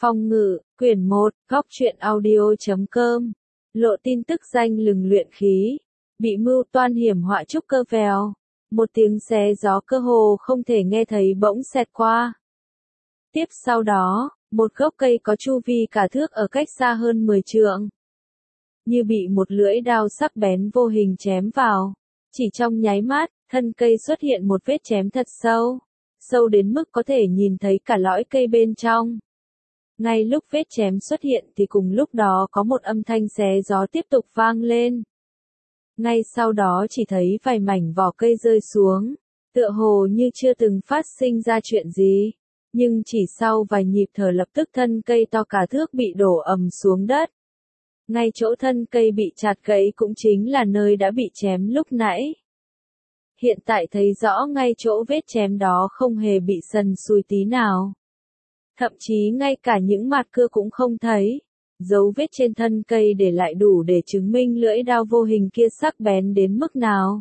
Phong ngự, quyển 1, góc truyện audio.com. Lộ tin tức danh lừng luyện khí. Bị mưu toan hiểm họa trúc cơ vèo. Một tiếng xé gió cơ hồ không thể nghe thấy bỗng xẹt qua. Tiếp sau đó, một gốc cây có chu vi cả thước ở cách xa hơn 10 trượng. Như bị một lưỡi đao sắc bén vô hình chém vào. Chỉ trong nháy mắt, thân cây xuất hiện một vết chém thật sâu. Sâu đến mức có thể nhìn thấy cả lõi cây bên trong. Ngay lúc vết chém xuất hiện thì cùng lúc đó có một âm thanh xé gió tiếp tục vang lên. Ngay sau đó chỉ thấy vài mảnh vỏ cây rơi xuống, tựa hồ như chưa từng phát sinh ra chuyện gì. Nhưng chỉ sau vài nhịp thở lập tức thân cây to cả thước bị đổ ầm xuống đất. Ngay chỗ thân cây bị chặt gãy cũng chính là nơi đã bị chém lúc nãy. Hiện tại thấy rõ ngay chỗ vết chém đó không hề bị sần sùi tí nào. Thậm chí ngay cả những mạt cưa cũng không thấy. Dấu vết trên thân cây để lại đủ để chứng minh lưỡi đao vô hình kia sắc bén đến mức nào.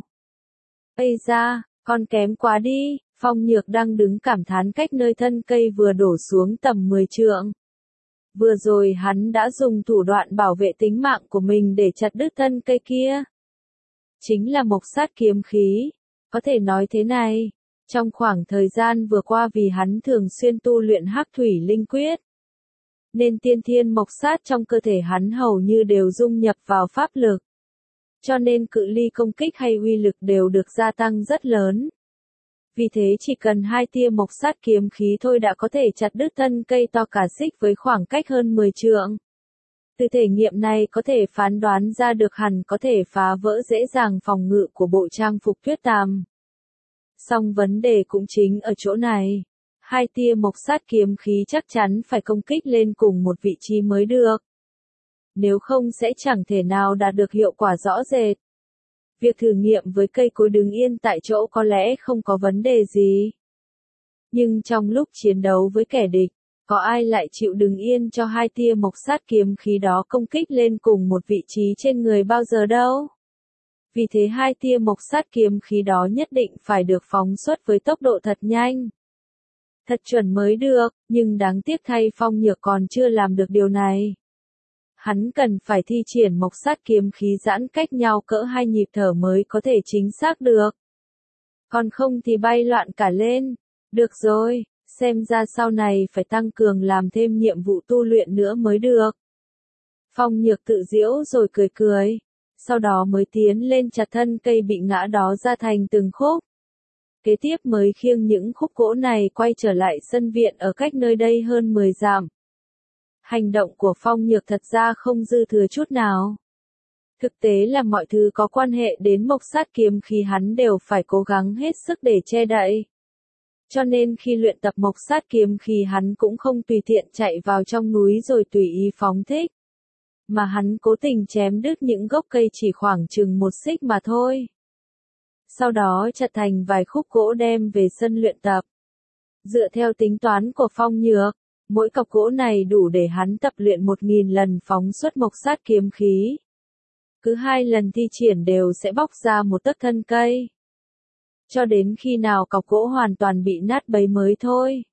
Ây da, con kém quá đi, Phong Nhược đang đứng cảm thán cách nơi thân cây vừa đổ xuống tầm 10 trượng. Vừa rồi hắn đã dùng thủ đoạn bảo vệ tính mạng của mình để chặt đứt thân cây kia. Chính là mộc sát kiếm khí. Có thể nói thế này. Trong khoảng thời gian vừa qua vì hắn thường xuyên tu luyện hắc thủy linh quyết, nên tiên thiên mộc sát trong cơ thể hắn hầu như đều dung nhập vào pháp lực. Cho nên cự ly công kích hay uy lực đều được gia tăng rất lớn. Vì thế chỉ cần 2 tia mộc sát kiếm khí thôi đã có thể chặt đứt thân cây to cả xích với khoảng cách hơn 10 trượng. Từ thể nghiệm này có thể phán đoán ra được hẳn có thể phá vỡ dễ dàng phòng ngự của bộ trang phục tuyết tam. Song vấn đề cũng chính ở chỗ này. 2 tia mộc sát kiếm khí chắc chắn phải công kích lên cùng một vị trí mới được. Nếu không sẽ chẳng thể nào đạt được hiệu quả rõ rệt. Việc thử nghiệm với cây cối đứng yên tại chỗ có lẽ không có vấn đề gì. Nhưng trong lúc chiến đấu với kẻ địch, có ai lại chịu đứng yên cho 2 tia mộc sát kiếm khí đó công kích lên cùng một vị trí trên người bao giờ đâu. Vì thế 2 tia mộc sát kiếm khí đó nhất định phải được phóng xuất với tốc độ thật nhanh. Thật chuẩn mới được, nhưng đáng tiếc thay Phong Nhược còn chưa làm được điều này. Hắn cần phải thi triển mộc sát kiếm khí giãn cách nhau cỡ 2 nhịp thở mới có thể chính xác được. Còn không thì bay loạn cả lên. Được rồi, xem ra sau này phải tăng cường làm thêm nhiệm vụ tu luyện nữa mới được. Phong Nhược tự giễu rồi cười cười. Sau đó mới tiến lên chặt thân cây bị ngã đó ra thành từng khúc. Kế tiếp mới khiêng những khúc gỗ này quay trở lại sân viện ở cách nơi đây hơn 10 dặm. Hành động của Phong Nhược thật ra không dư thừa chút nào. Thực tế là mọi thứ có quan hệ đến mộc sát kiếm khí hắn đều phải cố gắng hết sức để che đậy. Cho nên khi luyện tập mộc sát kiếm khí hắn cũng không tùy tiện chạy vào trong núi rồi tùy ý phóng thích. Mà hắn cố tình chém đứt những gốc cây chỉ khoảng chừng 1 xích mà thôi. Sau đó chặt thành vài khúc gỗ đem về sân luyện tập. Dựa theo tính toán của Phong Nhược, mỗi cọc gỗ này đủ để hắn tập luyện 1000 lần phóng xuất mộc sát kiếm khí. Cứ 2 lần thi triển đều sẽ bóc ra một tấc thân cây. Cho đến khi nào cọc gỗ hoàn toàn bị nát bấy mới thôi.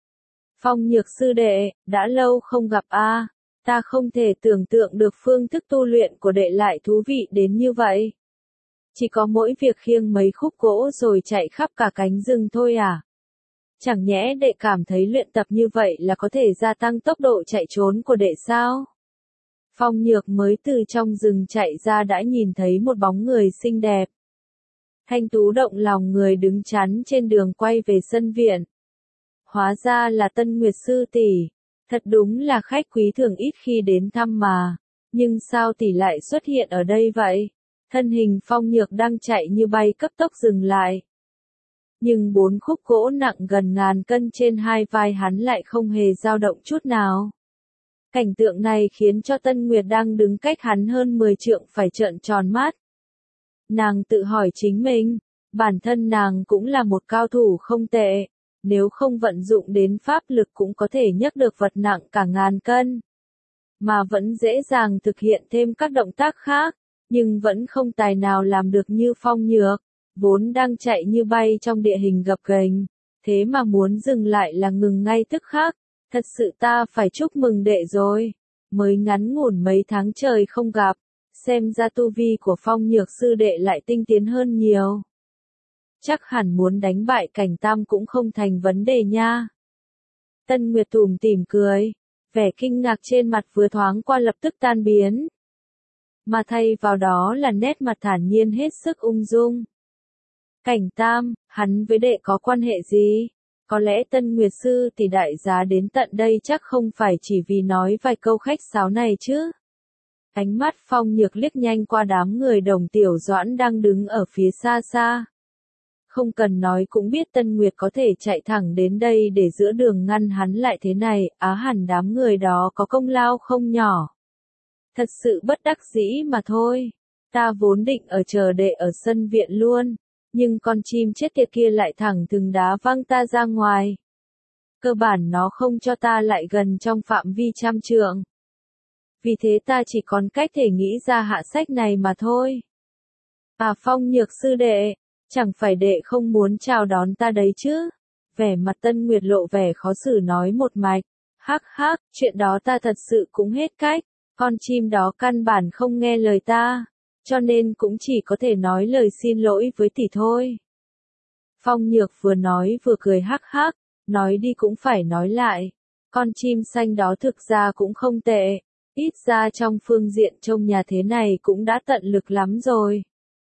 Phong Nhược sư đệ, đã lâu không gặp a. Ta không thể tưởng tượng được phương thức tu luyện của đệ lại thú vị đến như vậy. Chỉ có mỗi việc khiêng mấy khúc gỗ rồi chạy khắp cả cánh rừng thôi à? Chẳng nhẽ đệ cảm thấy luyện tập như vậy là có thể gia tăng tốc độ chạy trốn của đệ sao? Phong Nhược mới từ trong rừng chạy ra đã nhìn thấy một bóng người xinh đẹp. Thanh tú động lòng người đứng chắn trên đường quay về sân viện. Hóa ra là Tân Nguyệt sư tỷ. Thật đúng là khách quý thường ít khi đến thăm mà. Nhưng sao tỷ lại xuất hiện ở đây vậy? Thân hình Phong Nhược đang chạy như bay cấp tốc dừng lại. Nhưng 4 khúc gỗ nặng gần 1000 cân trên 2 vai hắn lại không hề dao động chút nào. Cảnh tượng này khiến cho Tân Nguyệt đang đứng cách hắn hơn 10 trượng phải trợn tròn mắt. Nàng tự hỏi chính mình, bản thân nàng cũng là một cao thủ không tệ. Nếu không vận dụng đến pháp lực cũng có thể nhấc được vật nặng cả 1000 cân. Mà vẫn dễ dàng thực hiện thêm các động tác khác, nhưng vẫn không tài nào làm được như Phong Nhược, vốn đang chạy như bay trong địa hình gập ghềnh, thế mà muốn dừng lại là ngừng ngay tức khắc, Thật sự ta phải chúc mừng đệ rồi. Mới ngắn ngủn mấy tháng trời không gặp, xem ra tu vi của Phong Nhược sư đệ lại tinh tiến hơn nhiều. Chắc hẳn muốn đánh bại Cảnh Tam cũng không thành vấn đề nha. Tân Nguyệt tủm tỉm cười, vẻ kinh ngạc trên mặt vừa thoáng qua lập tức tan biến. Mà thay vào đó là nét mặt thản nhiên hết sức ung dung. Cảnh Tam, hắn với đệ có quan hệ gì? Có lẽ Tân Nguyệt sư tỷ đại giá đến tận đây chắc không phải chỉ vì nói vài câu khách sáo này chứ. Ánh mắt Phong Nhược liếc nhanh qua đám người Đồng Tiểu Doãn đang đứng ở phía xa xa. Không cần nói cũng biết Tân Nguyệt có thể chạy thẳng đến đây để giữa đường ngăn hắn lại thế này, hẳn đám người đó có công lao không nhỏ. Thật sự bất đắc dĩ mà thôi. Ta vốn định ở chờ đệ ở sân viện luôn, nhưng con chim chết tiệt kia lại thẳng thừng đá văng ta ra ngoài. Cơ bản nó không cho ta lại gần trong phạm vi 100 trượng. Vì thế ta chỉ còn cách thể nghĩ ra hạ sách này mà thôi. Phong Nhược sư đệ, chẳng phải đệ không muốn chào đón ta đấy chứ? Vẻ mặt Tân Nguyệt lộ vẻ khó xử nói một mạch. Hắc hắc, chuyện đó ta thật sự cũng hết cách. Con chim đó căn bản không nghe lời ta, cho nên cũng chỉ có thể nói lời xin lỗi với tỷ thôi. Phong Nhược vừa nói vừa cười hắc hắc, nói đi cũng phải nói lại. Con chim xanh đó thực ra cũng không tệ, ít ra trong phương diện trông nhà thế này cũng đã tận lực lắm rồi.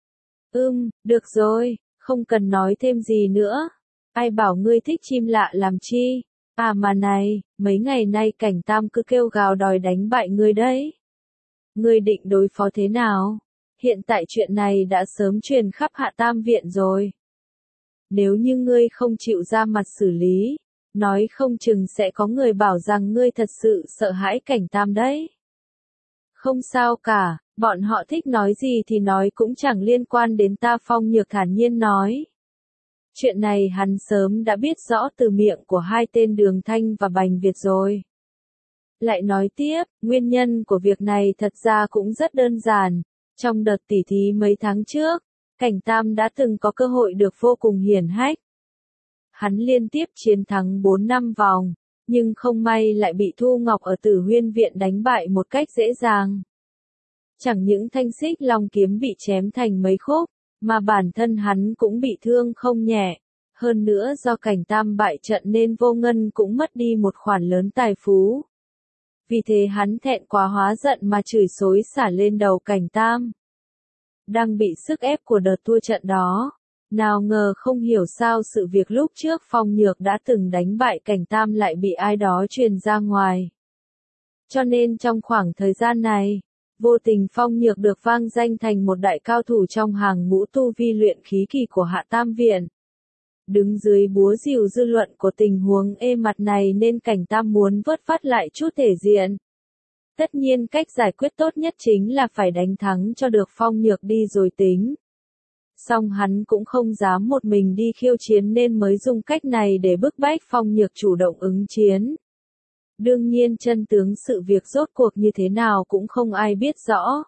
Được rồi, không cần nói thêm gì nữa. Ai bảo ngươi thích chim lạ làm chi? Mà này, mấy ngày nay Cảnh Tam cứ kêu gào đòi đánh bại ngươi đấy. Ngươi định đối phó thế nào? Hiện tại chuyện này đã sớm truyền khắp Hạ Tam viện rồi. Nếu như ngươi không chịu ra mặt xử lý, nói không chừng sẽ có người bảo rằng ngươi thật sự sợ hãi Cảnh Tam đấy. Không sao cả, bọn họ thích nói gì thì nói cũng chẳng liên quan đến ta, Phong Nhược thản nhiên nói. Chuyện này hắn sớm đã biết rõ từ miệng của hai tên Đường Thanh và Bành Việt rồi. Lại nói tiếp, nguyên nhân của việc này thật ra cũng rất đơn giản. Trong đợt tỉ thí mấy tháng trước, Cảnh Tam đã từng có cơ hội được vô cùng hiển hách. Hắn liên tiếp chiến thắng 4-5 vòng, nhưng không may lại bị Thu Ngọc ở Tử Huyên viện đánh bại một cách dễ dàng. Chẳng những thanh xích long kiếm bị chém thành mấy khúc, mà bản thân hắn cũng bị thương không nhẹ. Hơn nữa do Cảnh Tam bại trận nên Vô Ngân cũng mất đi một khoản lớn tài phú. Vì thế hắn thẹn quá hóa giận mà chửi xối xả lên đầu Cảnh Tam. Đang bị sức ép của đợt thua trận đó, nào ngờ không hiểu sao sự việc lúc trước Phong Nhược đã từng đánh bại Cảnh Tam lại bị ai đó truyền ra ngoài. Cho nên trong khoảng thời gian này, vô tình Phong Nhược được vang danh thành một đại cao thủ trong hàng ngũ tu vi luyện khí kỳ của Hạ Tam viện. Đứng dưới búa rìu dư luận của tình huống ê mặt này nên Cảnh Tam muốn vớt vát lại chút thể diện. Tất nhiên cách giải quyết tốt nhất chính là phải đánh thắng cho được Phong Nhược đi rồi tính. Song hắn cũng không dám một mình đi khiêu chiến nên mới dùng cách này để bức bách Phong Nhược chủ động ứng chiến. Đương nhiên chân tướng sự việc rốt cuộc như thế nào cũng không ai biết rõ.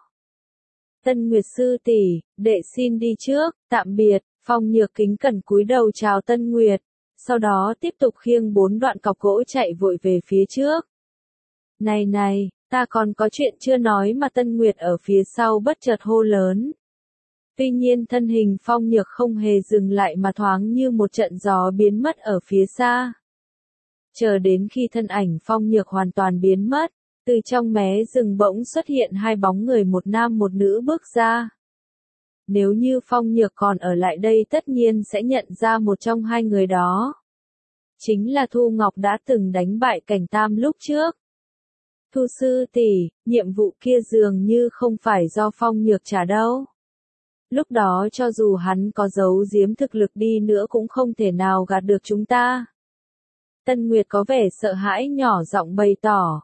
Tân Nguyệt sư tỷ, đệ xin đi trước, tạm biệt. Phong Nhược kính cẩn cúi đầu chào Tân Nguyệt, sau đó tiếp tục khiêng 4 đoạn cọc gỗ chạy vội về phía trước. Này, ta còn có chuyện chưa nói mà, Tân Nguyệt ở phía sau bất chợt hô lớn. Tuy nhiên thân hình Phong Nhược không hề dừng lại mà thoáng như một trận gió biến mất ở phía xa. Chờ đến khi thân ảnh Phong Nhược hoàn toàn biến mất, từ trong mé rừng bỗng xuất hiện hai bóng người, một nam một nữ bước ra. Nếu như Phong Nhược còn ở lại đây tất nhiên sẽ nhận ra một trong hai người đó. Chính là Thu Ngọc đã từng đánh bại Cảnh Tam lúc trước. Thu sư tỷ, nhiệm vụ kia dường như không phải do Phong Nhược trả đâu. Lúc đó cho dù hắn có giấu giếm thực lực đi nữa cũng không thể nào gạt được chúng ta. Tân Nguyệt có vẻ sợ hãi nhỏ giọng bày tỏ.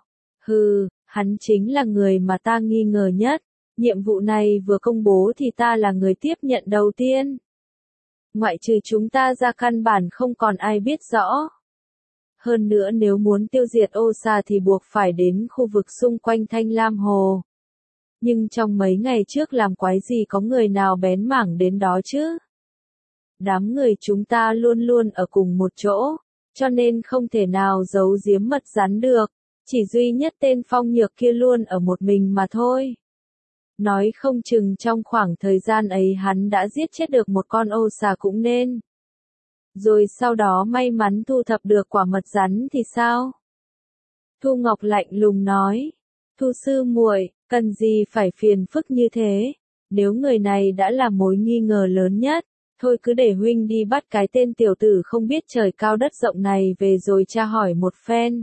Hắn chính là người mà ta nghi ngờ nhất. Nhiệm vụ này vừa công bố thì ta là người tiếp nhận đầu tiên. Ngoại trừ chúng ta ra căn bản không còn ai biết rõ. Hơn nữa nếu muốn tiêu diệt ô xà thì buộc phải đến khu vực xung quanh Thanh Lam Hồ. Nhưng trong mấy ngày trước làm quái gì có người nào bén mảng đến đó chứ? Đám người chúng ta luôn luôn ở cùng một chỗ, cho nên không thể nào giấu giếm mật rắn được, chỉ duy nhất tên Phong Nhược kia luôn ở một mình mà thôi. Nói không chừng trong khoảng thời gian ấy hắn đã giết chết được một con ô xà cũng nên. Rồi sau đó may mắn thu thập được quả mật rắn thì sao? Thu Ngọc lạnh lùng nói, Thu sư muội, cần gì phải phiền phức như thế, nếu người này đã là mối nghi ngờ lớn nhất, thôi cứ để huynh đi bắt cái tên tiểu tử không biết trời cao đất rộng này về rồi tra hỏi một phen.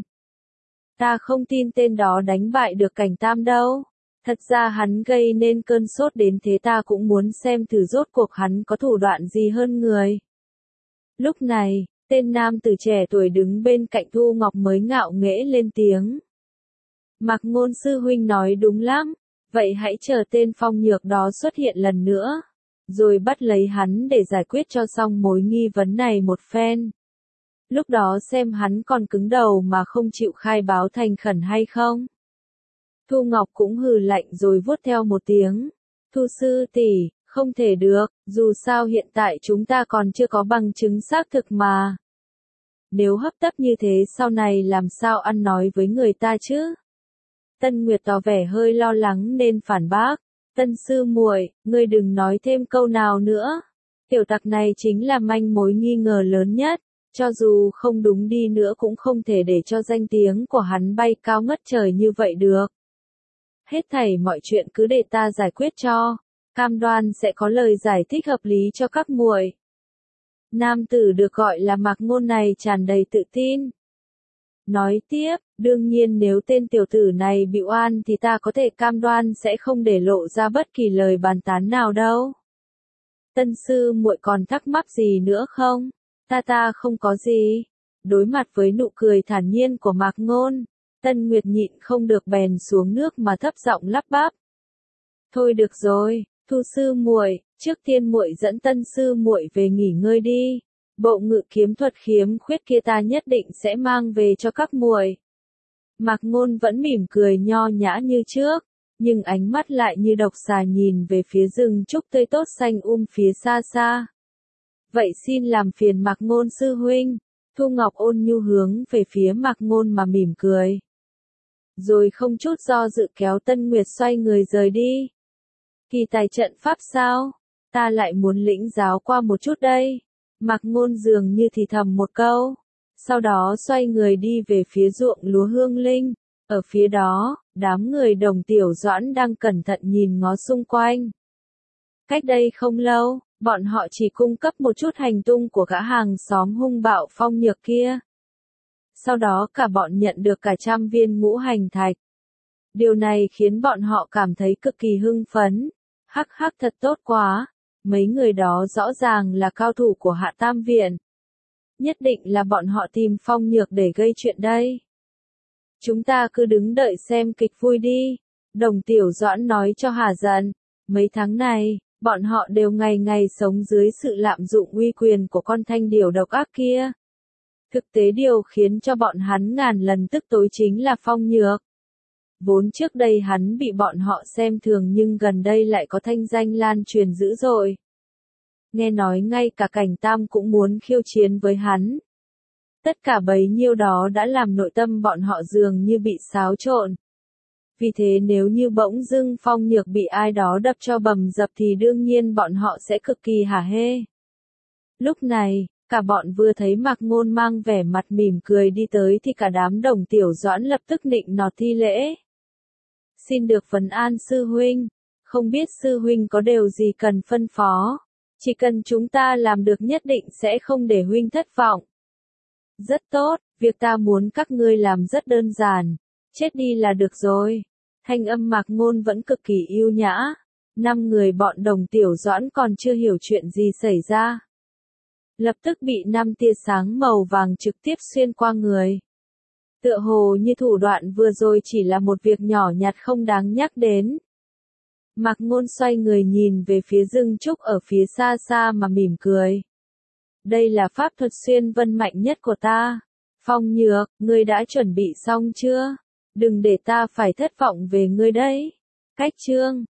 Ta không tin tên đó đánh bại được Cảnh Tam đâu. Thật ra hắn gây nên cơn sốt đến thế ta cũng muốn xem thử rốt cuộc hắn có thủ đoạn gì hơn người. Lúc này, tên nam tử trẻ tuổi đứng bên cạnh Thu Ngọc mới ngạo nghễ lên tiếng. Mạc Ngôn sư huynh nói đúng lắm, vậy hãy chờ tên Phong Nhược đó xuất hiện lần nữa, rồi bắt lấy hắn để giải quyết cho xong mối nghi vấn này một phen. Lúc đó xem hắn còn cứng đầu mà không chịu khai báo thành khẩn hay không. Thu Ngọc cũng hừ lạnh rồi vuốt theo một tiếng. Thu sư tỷ, không thể được, dù sao hiện tại chúng ta còn chưa có bằng chứng xác thực mà. Nếu hấp tấp như thế sau này làm sao ăn nói với người ta chứ? Tân Nguyệt tỏ vẻ hơi lo lắng nên phản bác. Tân sư muội, ngươi đừng nói thêm câu nào nữa. Tiểu tặc này chính là manh mối nghi ngờ lớn nhất. Cho dù không đúng đi nữa cũng không thể để cho danh tiếng của hắn bay cao ngất trời như vậy được. Hết thảy mọi chuyện cứ để ta giải quyết cho, cam đoan sẽ có lời giải thích hợp lý cho các muội. Nam tử được gọi là Mạc Ngôn này tràn đầy tự tin. Nói tiếp, đương nhiên nếu tên tiểu tử này bị oan thì ta có thể cam đoan sẽ không để lộ ra bất kỳ lời bàn tán nào đâu. Tân sư muội còn thắc mắc gì nữa không? Ta không có gì. Đối mặt với nụ cười thản nhiên của Mạc Ngôn, Tân Nguyệt nhịn không được bèn xuống nước mà thấp giọng lắp bắp. Thôi được rồi, Thu sư muội, trước tiên muội dẫn Tân sư muội về nghỉ ngơi đi. Bộ ngự kiếm thuật khiếm khuyết kia ta nhất định sẽ mang về cho các muội. Mạc Ngôn vẫn mỉm cười nho nhã như trước, nhưng ánh mắt lại như độc xà nhìn về phía rừng trúc tươi tốt xanh phía xa xa. Vậy xin làm phiền Mạc Ngôn sư huynh. Thu Ngọc ôn nhu hướng về phía Mạc Ngôn mà mỉm cười. Rồi không chút do dự kéo Tân Nguyệt xoay người rời đi. Kỳ tài trận pháp sao? Ta lại muốn lĩnh giáo qua một chút đây. Mạc Ngôn dường như thì thầm một câu. Sau đó xoay người đi về phía ruộng lúa Hương Linh. Ở phía đó, đám người Đồng Tiểu Doãn đang cẩn thận nhìn ngó xung quanh. Cách đây không lâu, bọn họ chỉ cung cấp một chút hành tung của gã hàng xóm hung bạo Phong Nhược kia. Sau đó cả bọn nhận được cả 100 viên ngũ hành thạch. Điều này khiến bọn họ cảm thấy cực kỳ hưng phấn. Hắc hắc thật tốt quá. Mấy người đó rõ ràng là cao thủ của Hạ Tam Viện. Nhất định là bọn họ tìm Phong Nhược để gây chuyện đây. Chúng ta cứ đứng đợi xem kịch vui đi. Đồng Tiểu Doãn nói cho Hà Dận. Mấy tháng này, bọn họ đều ngày ngày sống dưới sự lạm dụng uy quyền của con thanh điểu độc ác kia. Thực tế điều khiến cho bọn hắn ngàn lần tức tối chính là Phong Nhược. Vốn trước đây hắn bị bọn họ xem thường nhưng gần đây lại có thanh danh lan truyền dữ dội. Nghe nói ngay cả Cảnh Tam cũng muốn khiêu chiến với hắn. Tất cả bấy nhiêu đó đã làm nội tâm bọn họ dường như bị xáo trộn. Vì thế nếu như bỗng dưng Phong Nhược bị ai đó đập cho bầm dập thì đương nhiên bọn họ sẽ cực kỳ hả hê. Lúc này, cả bọn vừa thấy Mạc Ngôn mang vẻ mặt mỉm cười đi tới thì cả đám Đồng Tiểu Doãn lập tức nịnh nọt thi lễ. Xin được vấn an sư huynh, không biết sư huynh có điều gì cần phân phó, chỉ cần chúng ta làm được nhất định sẽ không để huynh thất vọng. Rất tốt, việc ta muốn các ngươi làm rất đơn giản, chết đi là được rồi. Thanh âm Mạc Ngôn vẫn cực kỳ yêu nhã. 5 người bọn Đồng Tiểu Doãn còn chưa hiểu chuyện gì xảy ra. Lập tức bị 5 tia sáng màu vàng trực tiếp xuyên qua người. Tựa hồ như thủ đoạn vừa rồi chỉ là một việc nhỏ nhặt không đáng nhắc đến. Mạc Ngôn xoay người nhìn về phía rừng trúc ở phía xa xa mà mỉm cười. Đây là pháp thuật xuyên vân mạnh nhất của ta. Phong Nhược, ngươi đã chuẩn bị xong chưa? Đừng để ta phải thất vọng về ngươi đấy. Cách chương